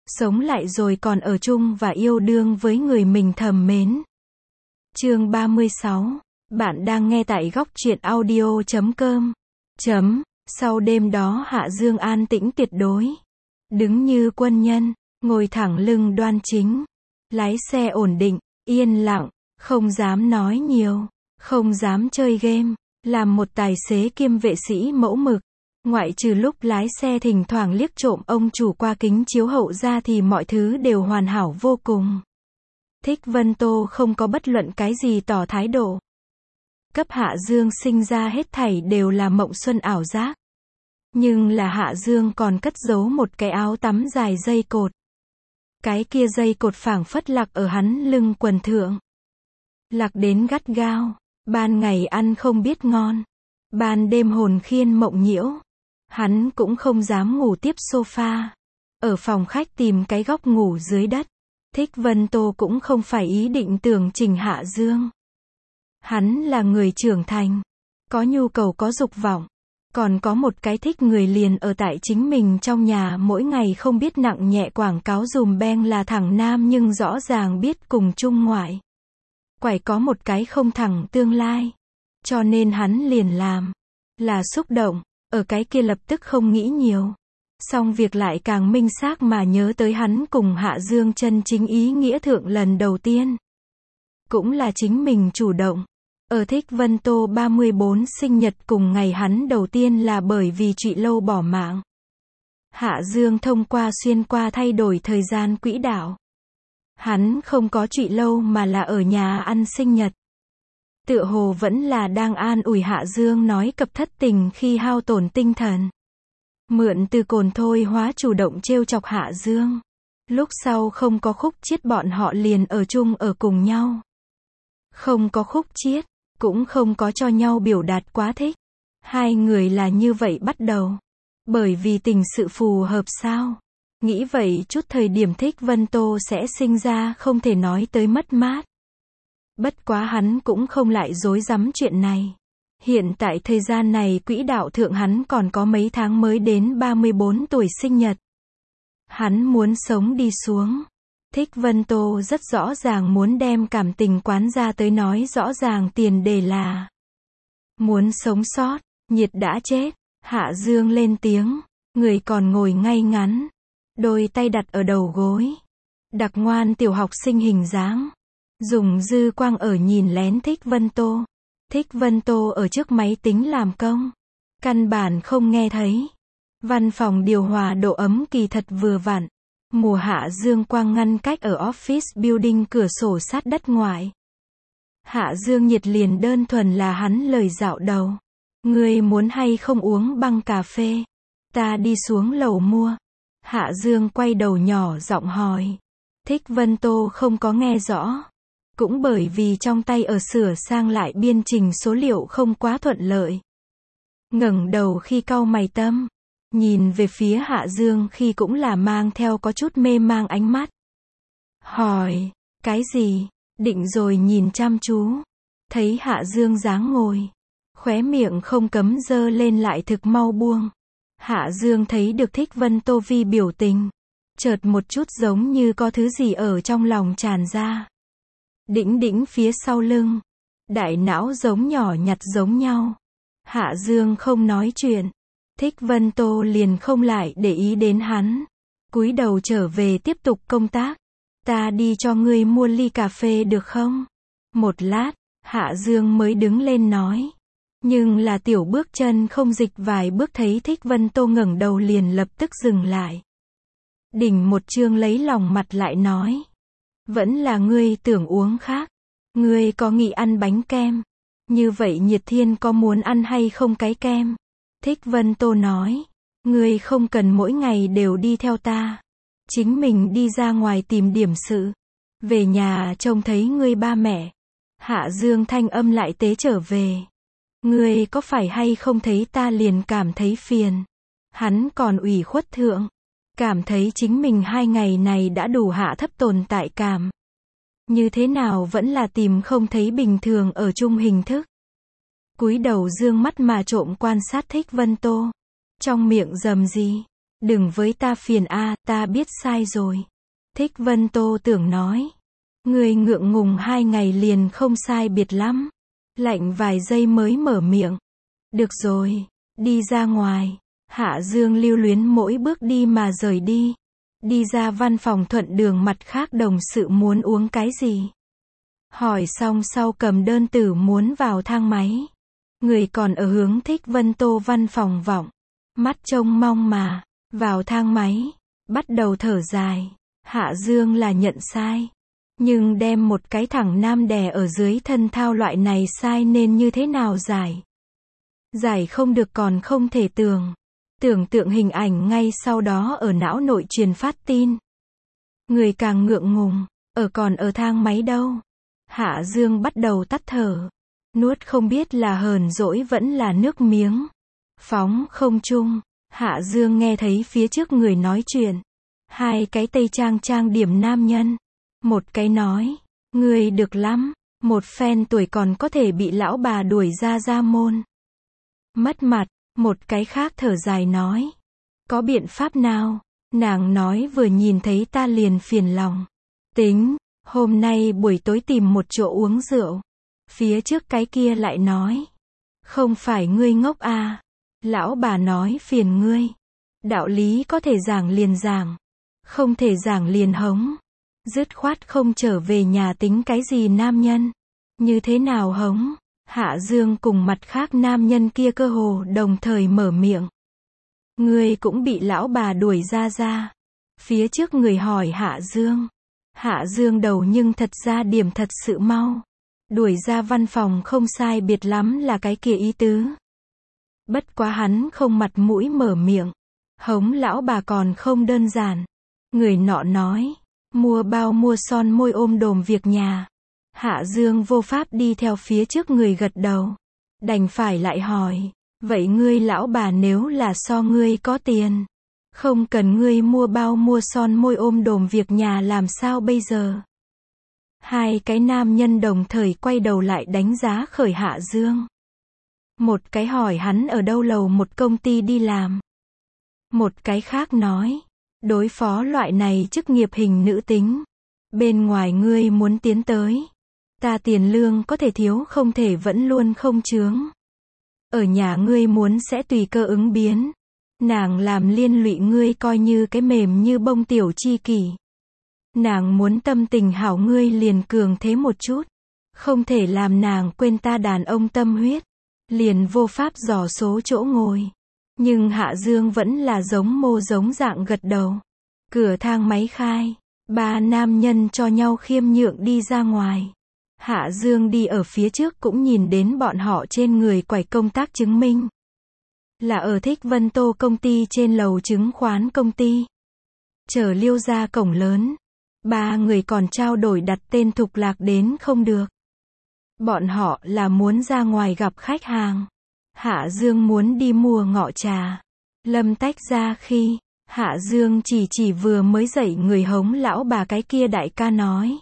sống lại rồi còn ở chung và yêu đương với người mình thầm mến. Chương 36. Bạn đang nghe tại góc truyện audio.com. Sau đêm đó Hạ Dương an tĩnh tuyệt đối. Đứng như quân nhân, ngồi thẳng lưng đoan chính. Lái xe ổn định, yên lặng, không dám nói nhiều, không dám chơi game, làm một tài xế kiêm vệ sĩ mẫu mực. Ngoại trừ lúc lái xe thỉnh thoảng liếc trộm ông chủ qua kính chiếu hậu ra thì mọi thứ đều hoàn hảo vô cùng. Thích Vân Tô không có bất luận cái gì tỏ thái độ. Cấp Hạ Dương sinh ra hết thảy đều là mộng xuân ảo giác. Nhưng là Hạ Dương còn cất giấu một cái áo tắm dài dây cột. Cái kia dây cột phảng phất lạc ở hắn lưng quần thượng. Lạc đến gắt gao, ban ngày ăn không biết ngon, ban đêm hồn khiên mộng nhiễu. Hắn cũng không dám ngủ tiếp sofa. Ở phòng khách tìm cái góc ngủ dưới đất. Thích Vân Tô cũng không phải ý định tưởng chỉnh Hạ Dương. Hắn là người trưởng thành, có nhu cầu có dục vọng, còn có một cái thích người liền ở tại chính mình trong nhà mỗi ngày không biết nặng nhẹ quảng cáo dùm beng là thằng nam nhưng rõ ràng biết cùng chung ngoại. Quải có một cái không thẳng tương lai. Cho nên hắn liền làm. Là xúc động, ở cái kia lập tức không nghĩ nhiều. Xong việc lại càng minh xác mà nhớ tới hắn cùng Hạ Dương chân chính ý nghĩa thượng lần đầu tiên. Cũng là chính mình chủ động. Ở Thích Vân Tô 34 sinh nhật cùng ngày hắn đầu tiên là bởi vì Trụy Lâu bỏ mạng. Hạ Dương thông qua xuyên qua thay đổi thời gian quỹ đạo. Hắn không có Trụy Lâu mà là ở nhà ăn sinh nhật. Tựa hồ vẫn là đang an ủi Hạ Dương nói cập thất tình khi hao tổn tinh thần. Mượn từ cồn thôi hóa chủ động trêu chọc Hạ Dương. Lúc sau không có khúc chiết bọn họ liền ở chung ở cùng nhau. Không có khúc chiết, cũng không có cho nhau biểu đạt quá thích. Hai người là như vậy bắt đầu. Bởi vì tình sự phù hợp sao? Nghĩ vậy chút thời điểm Thích Vân Tô sẽ sinh ra không thể nói tới mất mát. Bất quá hắn cũng không lại dối rắm chuyện này. Hiện tại thời gian này quỹ đạo thượng hắn còn có mấy tháng mới đến 34 tuổi sinh nhật. Hắn muốn sống đi xuống. Thích Vân Tô rất rõ ràng muốn đem cảm tình quán ra tới nói rõ ràng tiền đề là muốn sống sót, nhiệt đã chết. Hạ Dương lên tiếng, người còn ngồi ngay ngắn, đôi tay đặt ở đầu gối. Đặc ngoan tiểu học sinh hình dáng. Dùng dư quang ở nhìn lén Thích Vân Tô. Thích Vân Tô ở trước máy tính làm công. Căn bản không nghe thấy. Văn phòng điều hòa độ ấm kỳ thật vừa vặn. Mùa hạ dương quang ngăn cách ở office building cửa sổ sát đất ngoài. Hạ Dương nhiệt liền đơn thuần là hắn lời dạo đầu. Ngươi muốn hay không uống băng cà phê? Ta đi xuống lầu mua. Hạ Dương quay đầu nhỏ giọng hỏi. Thích Vân Tô không có nghe rõ. Cũng bởi vì trong tay ở sửa sang lại biên trình số liệu không quá thuận lợi. Ngẩng đầu khi cau mày tâm. Nhìn về phía Hạ Dương khi cũng là mang theo có chút mê mang ánh mắt. Hỏi, cái gì? Định rồi nhìn chăm chú. Thấy Hạ Dương dáng ngồi. Khóe miệng không cấm dơ lên lại thực mau buông. Hạ Dương thấy được Thích Vân Tô vi biểu tình. Chợt một chút giống như có thứ gì ở trong lòng tràn ra. Đĩnh đĩnh phía sau lưng. Đại não giống nhỏ nhặt giống nhau. Hạ Dương không nói chuyện. Thích Vân Tô liền không lại để ý đến hắn. Cúi đầu trở về tiếp tục công tác. Ta đi cho ngươi mua ly cà phê được không? Một lát, Hạ Dương mới đứng lên nói. Nhưng là tiểu bước chân không dịch vài bước thấy Thích Vân Tô ngẩng đầu liền lập tức dừng lại. Đỉnh một chương lấy lòng mặt lại nói. Vẫn là ngươi tưởng uống khác. Ngươi có nghĩ ăn bánh kem? Như vậy Nhiệt Thiên có muốn ăn hay không cái kem? Thích Vân Tô nói. Ngươi không cần mỗi ngày đều đi theo ta. Chính mình đi ra ngoài tìm điểm sự. Về nhà trông thấy ngươi ba mẹ. Hạ Dương thanh âm lại tế trở về. Ngươi có phải hay không thấy ta liền cảm thấy phiền. Hắn còn ủy khuất thượng. Cảm thấy chính mình 2 ngày này đã đủ hạ thấp tồn tại cảm. Như thế nào vẫn là tìm không thấy bình thường ở chung hình thức. Cúi đầu dương mắt mà trộm quan sát Thích Vân Tô. Trong miệng rầm gì. Đừng với ta phiền ta biết sai rồi. Thích Vân Tô tưởng nói. Người ngượng ngùng 2 ngày liền không sai biệt lắm. Lạnh vài giây mới mở miệng. Được rồi, đi ra ngoài. Hạ Dương lưu luyến mỗi bước đi mà rời đi. Đi ra văn phòng thuận đường mặt khác đồng sự muốn uống cái gì. Hỏi xong sau cầm đơn tử muốn vào thang máy. Người còn ở hướng Thích Vân Tô văn phòng vọng. Mắt trông mong mà, vào thang máy, bắt đầu thở dài. Hạ Dương là nhận sai. Nhưng đem một cái thẳng nam đè ở dưới thân thao loại này sai nên như thế nào giải. Giải không được còn không thể tưởng tượng hình ảnh ngay sau đó ở não nội truyền phát tin. Người càng ngượng ngùng, còn ở thang máy đâu. Hạ Dương bắt đầu tắt thở. Nuốt không biết là hờn dỗi vẫn là nước miếng. Phóng không trung, Hạ Dương nghe thấy phía trước người nói chuyện. 2 cái tây trang điểm nam nhân. Một cái nói, người được lắm. Một phen tuổi còn có thể bị lão bà đuổi ra môn. Mất mặt. Một cái khác thở dài nói. Có biện pháp nào? Nàng nói vừa nhìn thấy ta liền phiền lòng. Tính, hôm nay buổi tối tìm một chỗ uống rượu. Phía trước cái kia lại nói. Không phải ngươi ngốc lão bà nói phiền ngươi. Đạo lý có thể giảng liền giảng. Không thể giảng liền hống. Dứt khoát không trở về nhà tính cái gì nam nhân. Như thế nào hống? Hạ Dương cùng mặt khác nam nhân kia cơ hồ đồng thời mở miệng. Ngươi cũng bị lão bà đuổi ra. Phía trước người hỏi Hạ Dương. Hạ Dương đầu nhưng thật ra điểm thật sự mau. Đuổi ra văn phòng không sai biệt lắm là cái kia ý tứ. Bất quá hắn không mặt mũi mở miệng. Hống lão bà còn không đơn giản. Người nọ nói. Mua bao mua son môi ôm đồm việc nhà. Hạ Dương vô pháp đi theo phía trước người gật đầu. Đành phải lại hỏi. Vậy ngươi lão bà nếu là so ngươi có tiền. Không cần ngươi mua bao mua son môi ôm đồm việc nhà làm sao bây giờ? 2 cái nam nhân đồng thời quay đầu lại đánh giá khởi Hạ Dương. Một cái hỏi hắn ở đâu lầu một công ty đi làm. Một cái khác nói. Đối phó loại này chức nghiệp hình nữ tính. Bên ngoài ngươi muốn tiến tới. Ta tiền lương có thể thiếu không thể vẫn luôn không chướng. Ở nhà ngươi muốn sẽ tùy cơ ứng biến. Nàng làm liên lụy ngươi coi như cái mềm như bông tiểu chi kỷ. Nàng muốn tâm tình hảo ngươi liền cường thế một chút. Không thể làm nàng quên ta đàn ông tâm huyết. Liền vô pháp dò số chỗ ngồi. Nhưng Hạ Dương vẫn là giống mô giống dạng gật đầu. Cửa thang máy khai. 3 nam nhân cho nhau khiêm nhượng đi ra ngoài. Hạ Dương đi ở phía trước cũng nhìn đến bọn họ trên người quải công tác chứng minh. Là ở Thích Vân Tô công ty trên lầu chứng khoán công ty. Chờ liêu ra cổng lớn. 3 người còn trao đổi đặt tên thục lạc đến không được. Bọn họ là muốn ra ngoài gặp khách hàng. Hạ Dương muốn đi mua ngọ trà. Lâm tách ra khi, Hạ Dương chỉ vừa mới dậy người hống lão bà cái kia đại ca nói.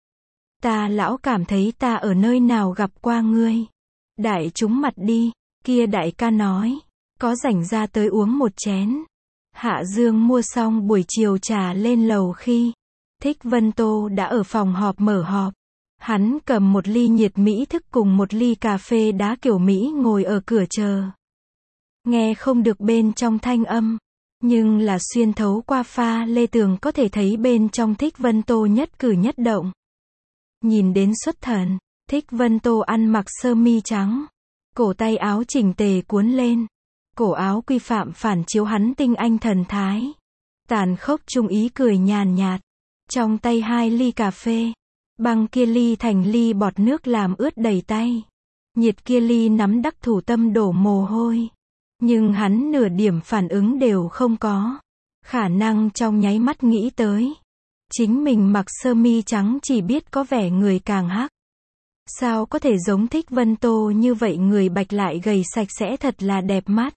Ta lão cảm thấy ta ở nơi nào gặp qua ngươi. Đại chúng mặt đi, kia đại ca nói. Có rảnh ra tới uống một chén. Hạ Dương mua xong buổi chiều trà lên lầu khi, Thích Vân Tô đã ở phòng họp mở họp. Hắn cầm một ly nhiệt mỹ thức cùng một ly cà phê đá kiểu Mỹ ngồi ở cửa chờ. Nghe không được bên trong thanh âm, nhưng là xuyên thấu qua pha lê tường có thể thấy bên trong Thích Vân Tô nhất cử nhất động. Nhìn đến xuất thần, Thích Vân Tô ăn mặc sơ mi trắng, cổ tay áo chỉnh tề cuốn lên, cổ áo quy phạm phản chiếu hắn tinh anh thần thái. Tàn khốc trung ý cười nhàn nhạt, trong tay 2 ly cà phê, băng kia ly thành ly bọt nước làm ướt đầy tay. Nhiệt kia ly nắm đắc thủ tâm đổ mồ hôi. Nhưng hắn nửa điểm phản ứng đều không có. Khả năng trong nháy mắt nghĩ tới. Chính mình mặc sơ mi trắng chỉ biết có vẻ người càng hắc. Sao có thể giống Thích Vân Tô như vậy người bạch lại gầy sạch sẽ thật là đẹp mắt.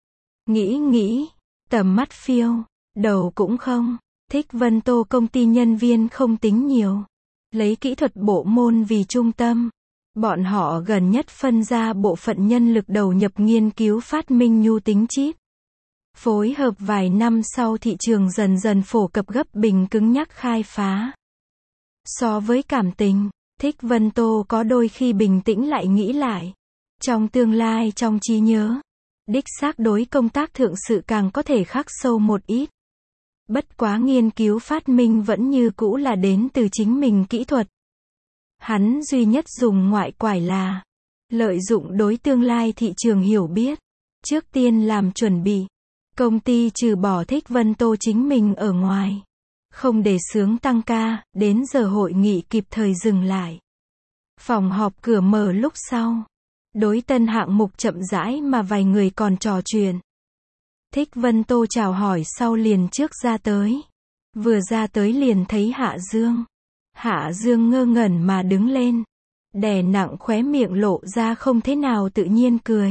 Nghĩ, tầm mắt phiêu, đầu cũng không. Thích Vân Tô công ty nhân viên không tính nhiều. Lấy kỹ thuật bộ môn vì trung tâm. Bọn họ gần nhất phân ra bộ phận nhân lực đầu nhập nghiên cứu phát minh nhu tính chip. Phối hợp vài năm sau thị trường dần dần phổ cập gấp bình cứng nhắc khai phá. So với cảm tình, Thích Vân Tô có đôi khi bình tĩnh lại nghĩ lại. Trong tương lai trong trí nhớ, đích xác đối công tác thượng sự càng có thể khắc sâu một ít. Bất quá nghiên cứu phát minh vẫn như cũ là đến từ chính mình kỹ thuật. Hắn duy nhất dùng ngoại quải là lợi dụng đối tương lai thị trường hiểu biết. Trước tiên làm chuẩn bị. Công ty trừ bỏ Thích Vân Tô chính mình ở ngoài. Không để xướng tăng ca, đến giờ hội nghị kịp thời dừng lại. Phòng họp cửa mở lúc sau. Đối tân hạng mục chậm rãi mà vài người còn trò chuyện. Thích Vân Tô chào hỏi sau liền trước ra tới. Vừa ra tới liền thấy Hạ Dương. Hạ Dương ngơ ngẩn mà đứng lên. Đè nặng khóe miệng lộ ra không thế nào tự nhiên cười.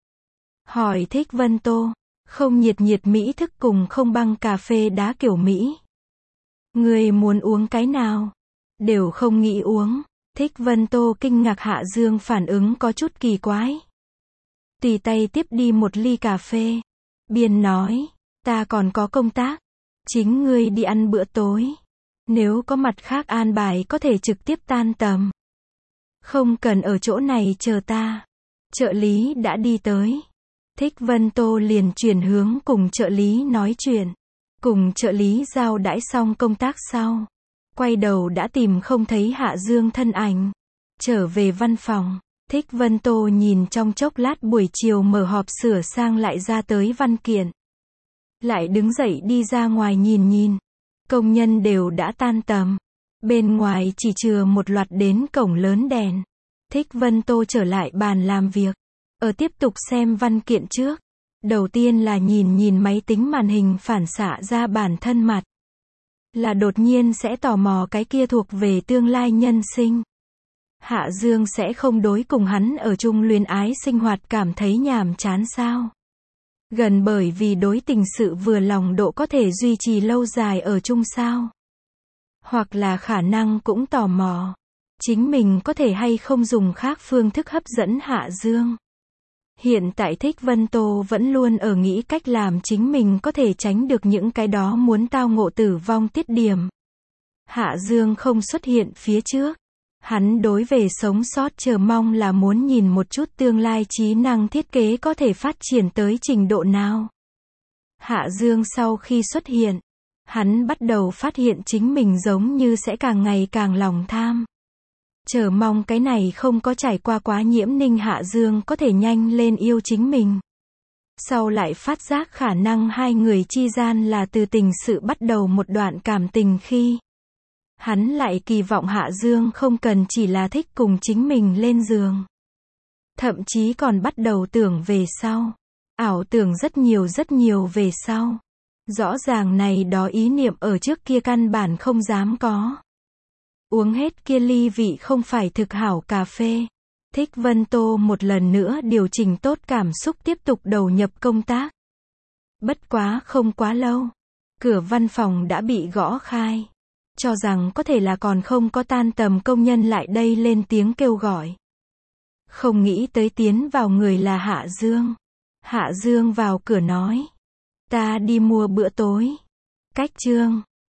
Hỏi Thích Vân Tô, không nhiệt Mỹ thức cùng không băng cà phê đá kiểu Mỹ. Người muốn uống cái nào? Đều không nghĩ uống. Thích Vân Tô kinh ngạc Hạ Dương phản ứng có chút kỳ quái. Tùy tay tiếp đi một ly cà phê. Biên nói, ta còn có công tác. Chính ngươi đi ăn bữa tối. Nếu có mặt khác an bài có thể trực tiếp tan tầm. Không cần ở chỗ này chờ ta. Trợ lý đã đi tới. Thích Vân Tô liền chuyển hướng cùng trợ lý nói chuyện. Cùng trợ lý giao đãi xong công tác sau. Quay đầu đã tìm không thấy Hạ Dương thân ảnh. Trở về văn phòng. Thích Vân Tô nhìn trong chốc lát buổi chiều mở họp sửa sang lại ra tới văn kiện. Lại đứng dậy đi ra ngoài nhìn. Công nhân đều đã tan tầm. Bên ngoài chỉ chừa một loạt đến cổng lớn đèn. Thích Vân Tô trở lại bàn làm việc. Tiếp tục xem văn kiện trước. Đầu tiên là nhìn máy tính màn hình phản xạ ra bản thân mặt. Là đột nhiên sẽ tò mò cái kia thuộc về tương lai nhân sinh. Hạ Dương sẽ không đối cùng hắn ở chung luyến ái sinh hoạt cảm thấy nhàm chán sao? Gần bởi vì đối tình sự vừa lòng độ có thể duy trì lâu dài ở chung sao? Hoặc là khả năng cũng tò mò. Chính mình có thể hay không dùng khác phương thức hấp dẫn Hạ Dương. Hiện tại Thích Vân Tô vẫn luôn ở nghĩ cách làm chính mình có thể tránh được những cái đó muốn tao ngộ tử vong tiết điểm. Hạ Dương không xuất hiện phía trước. Hắn đối về sống sót chờ mong là muốn nhìn một chút tương lai trí năng thiết kế có thể phát triển tới trình độ nào. Hạ Dương sau khi xuất hiện, hắn bắt đầu phát hiện chính mình giống như sẽ càng ngày càng lòng tham. Chờ mong cái này không có trải qua quá nhiễm ninh Hạ Dương có thể nhanh lên yêu chính mình. Sau lại phát giác khả năng hai người chi gian là từ tình sự bắt đầu một đoạn cảm tình khi. Hắn lại kỳ vọng Hạ Dương không cần chỉ là thích cùng chính mình lên giường. Thậm chí còn bắt đầu tưởng về sau. Ảo tưởng rất nhiều về sau. Rõ ràng này đó ý niệm ở trước kia căn bản không dám có. Uống hết kia ly vị không phải thực hảo cà phê. Thích Vân Tô một lần nữa điều chỉnh tốt cảm xúc tiếp tục đầu nhập công tác. Bất quá không quá lâu. Cửa văn phòng đã bị gõ khai. Cho rằng có thể là còn không có tan tầm công nhân lại đây lên tiếng kêu gọi. Không nghĩ tới tiến vào người là Hạ Dương. Hạ Dương vào cửa nói. Ta đi mua bữa tối. Cách chương.